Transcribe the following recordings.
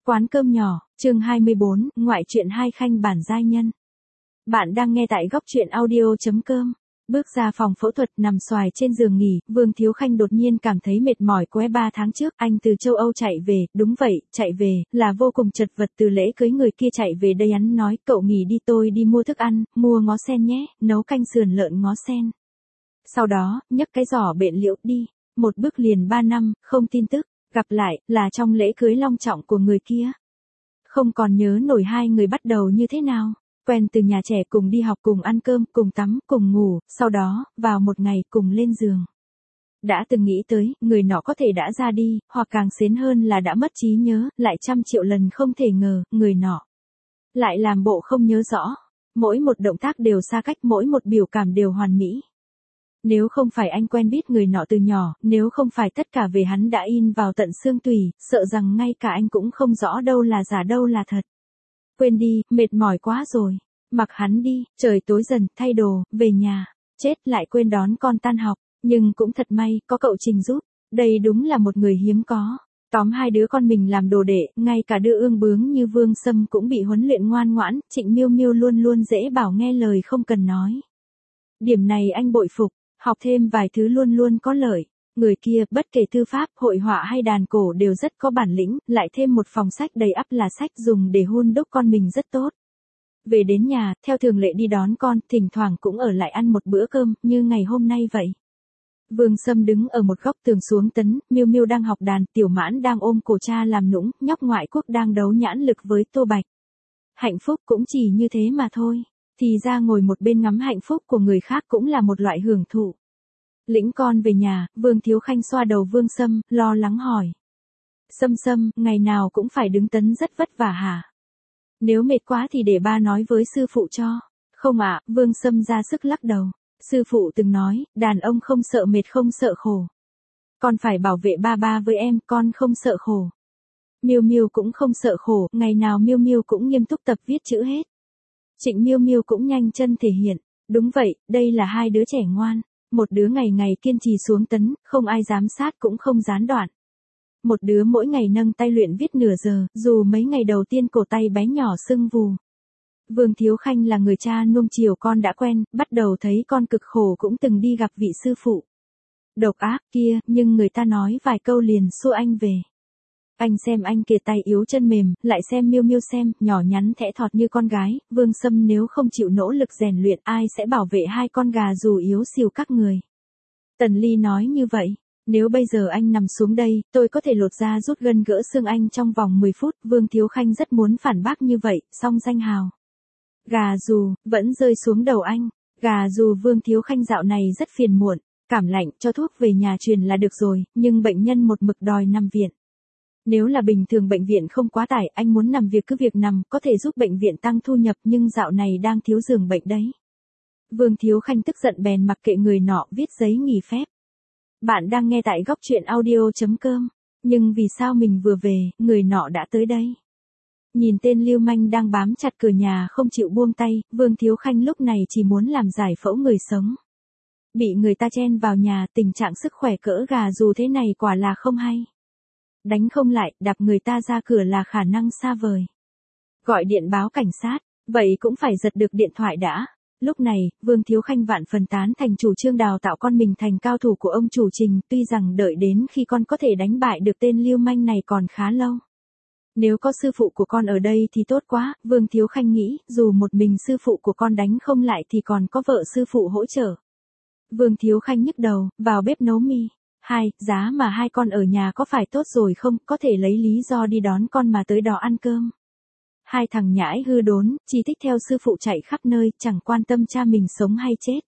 Quán cơm nhỏ, chương 24, ngoại truyện hai khanh bản giai nhân. Bạn đang nghe tại góc truyện audio.com. Bước ra phòng phẫu thuật nằm xoài trên giường nghỉ, Vương Thiếu Khanh đột nhiên cảm thấy mệt mỏi quá 3 tháng trước, anh từ châu Âu chạy về, đúng vậy, chạy về, là vô cùng chật vật từ lễ cưới người kia chạy về đây hắn nói, cậu nghỉ đi tôi đi mua thức ăn, mua ngó sen nhé, nấu canh sườn lợn ngó sen. Sau đó, nhấc cái giỏ bệnh liễu đi, một bước liền 3 năm, không tin tức, gặp lại, là trong lễ cưới long trọng của người kia. Không còn nhớ nổi hai người bắt đầu như thế nào. Quen từ nhà trẻ cùng đi học cùng ăn cơm, cùng tắm, cùng ngủ, sau đó, vào một ngày cùng lên giường. Đã từng nghĩ tới, người nọ có thể đã ra đi, hoặc càng xến hơn là đã mất trí nhớ, lại 100.000.000 lần không thể ngờ, người nọ lại làm bộ không nhớ rõ. Mỗi một động tác đều xa cách, mỗi một biểu cảm đều hoàn mỹ. Nếu không phải anh quen biết người nọ từ nhỏ, nếu không phải tất cả về hắn đã in vào tận xương tủy, sợ rằng ngay cả anh cũng không rõ đâu là giả đâu là thật. Quên đi, mệt mỏi quá rồi. Mặc hắn đi, trời tối dần, thay đồ, về nhà. Chết lại quên đón con tan học. Nhưng cũng thật may, có cậu Trình giúp. Đây đúng là một người hiếm có. Tóm hai đứa con mình làm đồ đệ, ngay cả đứa ương bướng như Vương Sâm cũng bị huấn luyện ngoan ngoãn, Trịnh Miêu Miêu luôn luôn dễ bảo nghe lời không cần nói. Điểm này anh bội phục, học thêm vài thứ luôn luôn có lợi. Người kia, bất kể thư pháp, hội họa hay đàn cổ đều rất có bản lĩnh, lại thêm một phòng sách đầy ắp là sách dùng để hun đúc con mình rất tốt. Về đến nhà, theo thường lệ đi đón con, thỉnh thoảng cũng ở lại ăn một bữa cơm, như ngày hôm nay vậy. Vương Sâm đứng ở một góc tường xuống tấn, Miêu Miêu đang học đàn, Tiểu Mãn đang ôm cổ cha làm nũng, nhóc ngoại quốc đang đấu nhãn lực với Tô Bạch. Hạnh phúc cũng chỉ như thế mà thôi, thì ra ngồi một bên ngắm hạnh phúc của người khác cũng là một loại hưởng thụ. Lĩnh con về nhà, Vương Thiếu Khanh xoa đầu Vương Sâm, lo lắng hỏi. Sâm, ngày nào cũng phải đứng tấn rất vất vả hả? Nếu mệt quá thì để ba nói với sư phụ cho. Không ạ, Vương Sâm ra sức lắc đầu. Sư phụ từng nói, đàn ông không sợ mệt không sợ khổ. Con phải bảo vệ ba với em, con không sợ khổ. Miêu Miêu cũng không sợ khổ, ngày nào Miêu Miêu cũng nghiêm túc tập viết chữ hết. Trịnh Miêu Miêu cũng nhanh chân thể hiện. Đúng vậy, đây là hai đứa trẻ ngoan. Một đứa ngày ngày kiên trì xuống tấn, không ai giám sát cũng không gián đoạn. Một đứa mỗi ngày nâng tay luyện viết nửa giờ, dù mấy ngày đầu tiên cổ tay bé nhỏ sưng vù. Vương Thiếu Khanh là người cha nuông chiều con đã quen, bắt đầu thấy con cực khổ cũng từng đi gặp vị sư phụ. Độc ác kia, nhưng người ta nói vài câu liền xua anh về. Anh xem anh kia tay yếu chân mềm, lại xem Miêu Miêu xem, nhỏ nhắn thẽ thọt như con gái, Vương Sâm nếu không chịu nỗ lực rèn luyện ai sẽ bảo vệ hai con gà dù yếu xìu các người. Tần Ly nói như vậy, nếu bây giờ anh nằm xuống đây, tôi có thể lột ra rút gân gỡ xương anh trong vòng 10 phút, Vương Thiếu Khanh rất muốn phản bác như vậy, song danh hào. Gà dù, vẫn rơi xuống đầu anh, gà dù Vương Thiếu Khanh dạo này rất phiền muộn, cảm lạnh, cho thuốc về nhà truyền là được rồi, nhưng bệnh nhân một mực đòi nằm viện. Nếu là bình thường bệnh viện không quá tải, anh muốn nằm việc cứ việc nằm, có thể giúp bệnh viện tăng thu nhập nhưng dạo này đang thiếu giường bệnh đấy. Vương Thiếu Khanh tức giận bèn mặc kệ người nọ viết giấy nghỉ phép. Bạn đang nghe tại góc truyện audio.com, nhưng vì sao mình vừa về, người nọ đã tới đây. Nhìn tên lưu manh đang bám chặt cửa nhà không chịu buông tay, Vương Thiếu Khanh lúc này chỉ muốn làm giải phẫu người sống. Bị người ta chen vào nhà, tình trạng sức khỏe cỡ gà dù thế này quả là không hay. Đánh không lại, đạp người ta ra cửa là khả năng xa vời. Gọi điện báo cảnh sát, vậy cũng phải giật được điện thoại đã. Lúc này, Vương Thiếu Khanh vạn phần tán thành chủ trương đào tạo con mình thành cao thủ của ông chủ Trình, tuy rằng đợi đến khi con có thể đánh bại được tên lưu manh này còn khá lâu. Nếu có sư phụ của con ở đây thì tốt quá, Vương Thiếu Khanh nghĩ, dù một mình sư phụ của con đánh không lại thì còn có vợ sư phụ hỗ trợ. Vương Thiếu Khanh nhức đầu, vào bếp nấu mì. Giá mà hai con ở nhà có phải tốt rồi không, có thể lấy lý do đi đón con mà tới đó ăn cơm. Hai thằng nhãi hư đốn, chỉ thích theo sư phụ chạy khắp nơi, chẳng quan tâm cha mình sống hay chết.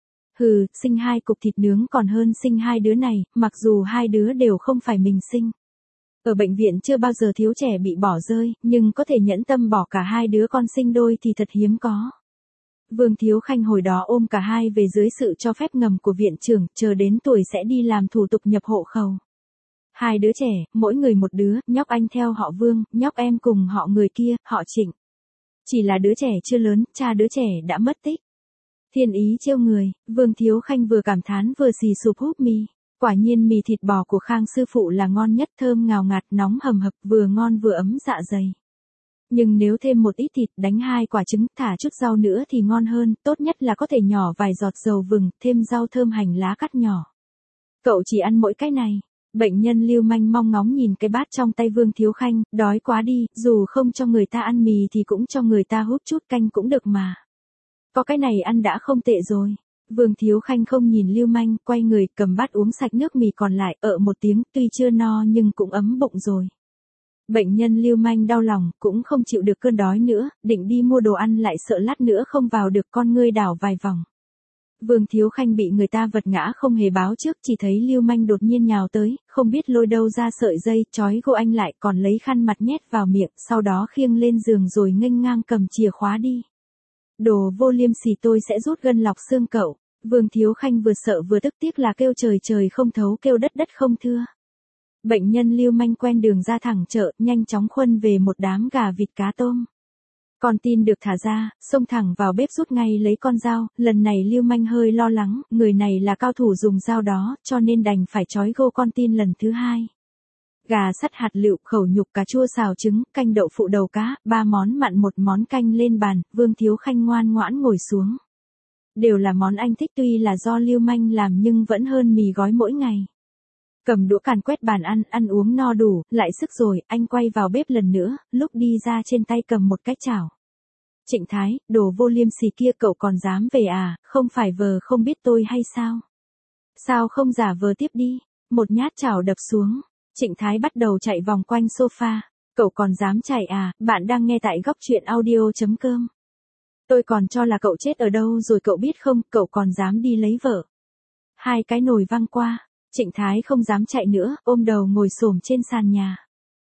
Hừ, sinh hai cục thịt nướng còn hơn sinh hai đứa này, mặc dù hai đứa đều không phải mình sinh. Ở bệnh viện chưa bao giờ thiếu trẻ bị bỏ rơi, nhưng có thể nhẫn tâm bỏ cả hai đứa con sinh đôi thì thật hiếm có. Vương Thiếu Khanh hồi đó ôm cả hai về dưới sự cho phép ngầm của viện trưởng, chờ đến tuổi sẽ đi làm thủ tục nhập hộ khẩu. Hai đứa trẻ, mỗi người một đứa, nhóc anh theo họ Vương, nhóc em cùng họ người kia, họ Trịnh. Chỉ là đứa trẻ chưa lớn, cha đứa trẻ đã mất tích. Thiên ý trêu người, Vương Thiếu Khanh vừa cảm thán vừa xì sụp húp mi. Quả nhiên mì thịt bò của Khang sư phụ là ngon nhất, thơm ngào ngạt, nóng hầm hập, vừa ngon vừa ấm dạ dày. Nhưng nếu thêm một ít thịt, đánh 2 quả trứng, thả chút rau nữa thì ngon hơn, tốt nhất là có thể nhỏ vài giọt dầu vừng, thêm rau thơm hành lá cắt nhỏ. Cậu chỉ ăn mỗi cái này. Bệnh nhân Lưu Manh mong ngóng nhìn cái bát trong tay Vương Thiếu Khanh, đói quá đi, dù không cho người ta ăn mì thì cũng cho người ta húp chút canh cũng được mà. Có cái này ăn đã không tệ rồi. Vương Thiếu Khanh không nhìn Lưu Manh, quay người cầm bát uống sạch nước mì còn lại, một tiếng, tuy chưa no nhưng cũng ấm bụng rồi. Bệnh nhân Lưu Manh đau lòng, cũng không chịu được cơn đói nữa, định đi mua đồ ăn lại sợ lát nữa không vào được, con ngươi đảo vài vòng. Vương Thiếu Khanh bị người ta vật ngã không hề báo trước, chỉ thấy Lưu Manh đột nhiên nhào tới, không biết lôi đâu ra sợi dây, trói gô anh lại, còn lấy khăn mặt nhét vào miệng, sau đó khiêng lên giường rồi nghênh ngang cầm chìa khóa đi. Đồ vô liêm sỉ, tôi sẽ rút gân lọc xương cậu. Vương Thiếu Khanh vừa sợ vừa tức, tiếc là kêu trời trời không thấu, kêu đất đất không thưa. Bệnh nhân Lưu Manh quen đường ra thẳng chợ, nhanh chóng khuân về một đám gà vịt cá tôm. Con tin được thả ra, xông thẳng vào bếp rút ngay lấy con dao, lần này Lưu Manh hơi lo lắng, người này là cao thủ dùng dao đó, cho nên đành phải trói gô con tin lần thứ 2. Gà sắt hạt lựu, khẩu nhục, cà chua xào trứng, canh đậu phụ đầu cá, 3 món mặn 1 món canh lên bàn, Vương Thiếu Khanh ngoan ngoãn ngồi xuống. Đều là món anh thích, tuy là do Lưu Manh làm nhưng vẫn hơn mì gói mỗi ngày. Cầm đũa càn quét bàn ăn uống no đủ, lại sức rồi, anh quay vào bếp lần nữa, lúc đi ra trên tay cầm một cái chảo. Trịnh Thái, đồ vô liêm sỉ kia, cậu còn dám về à, không phải vờ không biết tôi hay sao? Sao không giả vờ tiếp đi, một nhát chảo đập xuống. Trịnh Thái bắt đầu chạy vòng quanh sofa, cậu còn dám chạy à, bạn đang nghe tại góc truyện audio.com. Tôi còn cho là cậu chết ở đâu rồi, cậu biết không, cậu còn dám đi lấy vợ. 2 cái nồi văng qua. Trịnh Thái không dám chạy nữa, ôm đầu ngồi xổm trên sàn nhà.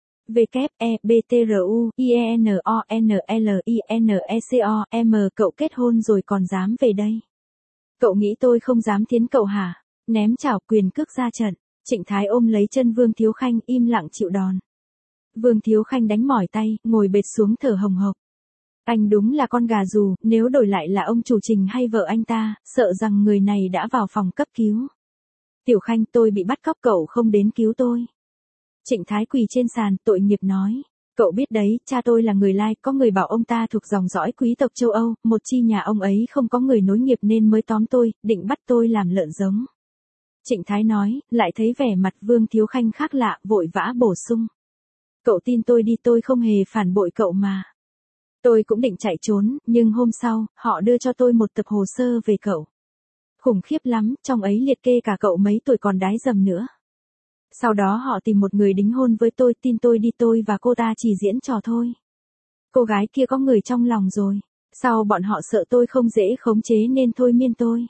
WEBTRUINONLINECO cậu kết hôn rồi còn dám về đây. Cậu nghĩ tôi không dám thiến cậu hả? Ném chảo quyền cước ra trận. Trịnh Thái ôm lấy chân Vương Thiếu Khanh, im lặng chịu đòn. Vương Thiếu Khanh đánh mỏi tay, ngồi bệt xuống thở hồng hộc. Anh đúng là con gà rù, nếu đổi lại là ông chủ Trình hay vợ anh ta, sợ rằng người này đã vào phòng cấp cứu. Tiểu Khanh, tôi bị bắt cóc, cậu không đến cứu tôi. Trịnh Thái quỳ trên sàn, tội nghiệp nói. Cậu biết đấy, cha tôi là người Lai, có người bảo ông ta thuộc dòng dõi quý tộc châu Âu, một chi nhà ông ấy không có người nối nghiệp nên mới tóm tôi, định bắt tôi làm lợn giống. Trịnh Thái nói, lại thấy vẻ mặt Vương Thiếu Khanh khác lạ, vội vã bổ sung. Cậu tin tôi đi, tôi không hề phản bội cậu mà. Tôi cũng định chạy trốn, nhưng hôm sau, họ đưa cho tôi một tập hồ sơ về cậu. Khủng khiếp lắm, trong ấy liệt kê cả cậu mấy tuổi còn đái dầm nữa. Sau đó họ tìm một người đính hôn với tôi, tin tôi đi, tôi và cô ta chỉ diễn trò thôi. Cô gái kia có người trong lòng rồi. Sau bọn họ sợ tôi không dễ khống chế nên thôi miên tôi.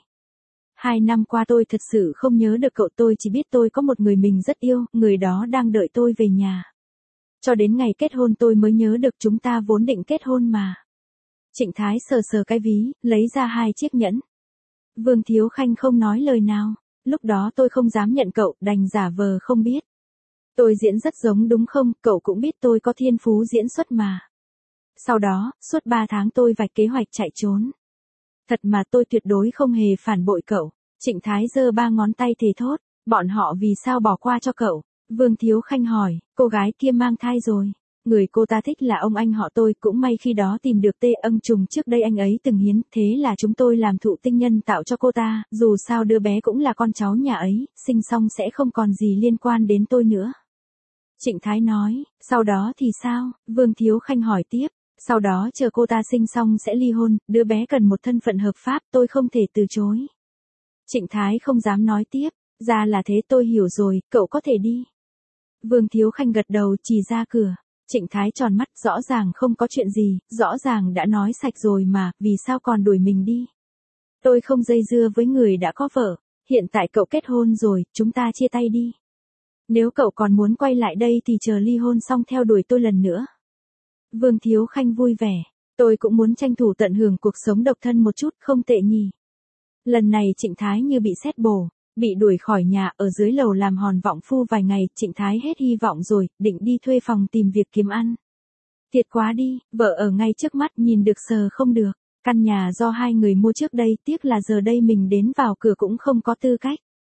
2 năm qua tôi thật sự không nhớ được cậu, tôi chỉ biết tôi có một người mình rất yêu, người đó đang đợi tôi về nhà. Cho đến ngày kết hôn tôi mới nhớ được chúng ta vốn định kết hôn mà. Trịnh Thái sờ sờ cái ví, lấy ra 2 chiếc nhẫn. Vương Thiếu Khanh không nói lời nào. Lúc đó tôi không dám nhận cậu, đành giả vờ không biết. Tôi diễn rất giống đúng không, cậu cũng biết tôi có thiên phú diễn xuất mà. Sau đó, suốt 3 tháng tôi vạch kế hoạch chạy trốn. Thật mà, tôi tuyệt đối không hề phản bội cậu. Trịnh Thái giơ 3 ngón tay thề thốt, bọn họ vì sao bỏ qua cho cậu? Vương Thiếu Khanh hỏi, cô gái kia mang thai rồi. Người cô ta thích là ông anh họ tôi, cũng may khi đó tìm được tê ân trùng, trước đây anh ấy từng hiến, thế là chúng tôi làm thụ tinh nhân tạo cho cô ta, dù sao đứa bé cũng là con cháu nhà ấy, sinh xong sẽ không còn gì liên quan đến tôi nữa. Trịnh Thái nói, sau đó thì sao? Vương Thiếu Khanh hỏi tiếp, sau đó chờ cô ta sinh xong sẽ ly hôn, đứa bé cần một thân phận hợp pháp, tôi không thể từ chối. Trịnh Thái không dám nói tiếp, ra là thế, tôi hiểu rồi, cậu có thể đi. Vương Thiếu Khanh gật đầu, chỉ ra cửa. Trịnh Thái tròn mắt, rõ ràng không có chuyện gì, rõ ràng đã nói sạch rồi mà, vì sao còn đuổi mình đi? Tôi không dây dưa với người đã có vợ, hiện tại cậu kết hôn rồi, chúng ta chia tay đi. Nếu cậu còn muốn quay lại đây thì chờ ly hôn xong theo đuổi tôi lần nữa. Vương Thiếu Khanh vui vẻ, tôi cũng muốn tranh thủ tận hưởng cuộc sống độc thân một chút, không tệ nhỉ. Lần này Trịnh Thái như bị sét bổ. Bị đuổi khỏi nhà, ở dưới lầu làm hòn vọng phu vài ngày, Trịnh Thái hết hy vọng rồi, định đi thuê phòng tìm việc kiếm ăn. Thiệt quá đi, vợ ở ngay trước mắt, nhìn được sờ không được. Căn nhà do 2 người mua trước đây, tiếc là giờ đây mình đến vào cửa cũng không có tư cách.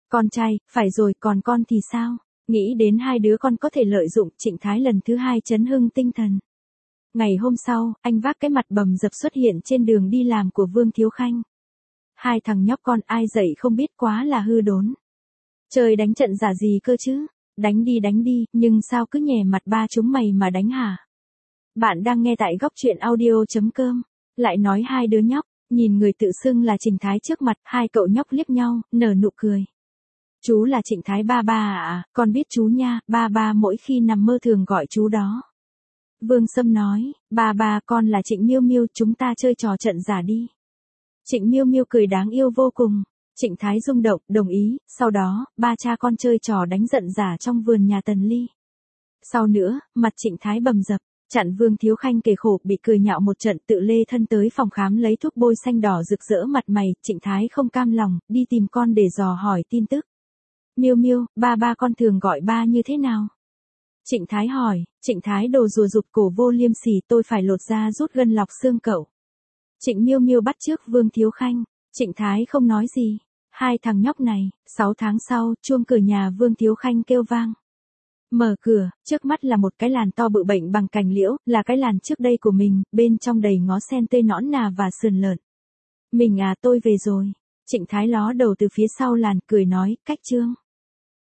Con trai, phải rồi, còn con thì sao? Nghĩ đến hai đứa con có thể lợi dụng, Trịnh Thái lần thứ hai chấn hưng tinh thần. Ngày hôm sau, anh vác cái mặt bầm dập xuất hiện trên đường đi làm của Vương Thiếu Khanh. Hai thằng nhóc con ai dậy không biết, quá là hư đốn. Trời đánh trận giả gì cơ chứ? Đánh đi, nhưng sao cứ nhè mặt ba chúng mày mà đánh hả? Bạn đang nghe tại góc truyện audio.com. Lại nói hai đứa nhóc, nhìn người tự xưng là Trịnh Thái trước mặt, hai cậu nhóc liếc nhau, nở nụ cười. Chú là Trịnh Thái ba ba à, con biết chú nha, ba ba mỗi khi nằm mơ thường gọi chú đó. Vương Sâm nói, ba con là Trịnh Miêu Miêu, chúng ta chơi trò trận giả đi. Trịnh Miêu Miêu cười đáng yêu vô cùng. Trịnh Thái rung động, đồng ý, sau đó, ba cha con chơi trò đánh giận giả trong vườn nhà Tần Ly. Sau nữa, mặt Trịnh Thái bầm dập, chặn Vương Thiếu Khanh kề khổ, bị cười nhạo một trận, tự lê thân tới phòng khám lấy thuốc bôi xanh đỏ rực rỡ mặt mày. Trịnh Thái không cam lòng, đi tìm con để dò hỏi tin tức. Miêu Miêu, ba con thường gọi ba như thế nào? Trịnh Thái hỏi. Trịnh Thái đồ rùa rụt cổ vô liêm sỉ, tôi phải lột ra rút gân lọc xương cậu. Trịnh Miêu Miêu bắt chước Vương Thiếu Khanh. Trịnh Thái không nói gì. Hai thằng nhóc này. 6 tháng sau, chuông cửa nhà Vương Thiếu Khanh kêu vang. Mở cửa, trước mắt là một cái làn to bự bệnh bằng cành liễu, là cái làn trước đây của mình, bên trong đầy ngó sen tươi nõn nà và sườn lợn. Mình à, tôi về rồi. Trịnh Thái ló đầu từ phía sau làn, cười nói, cách Trương.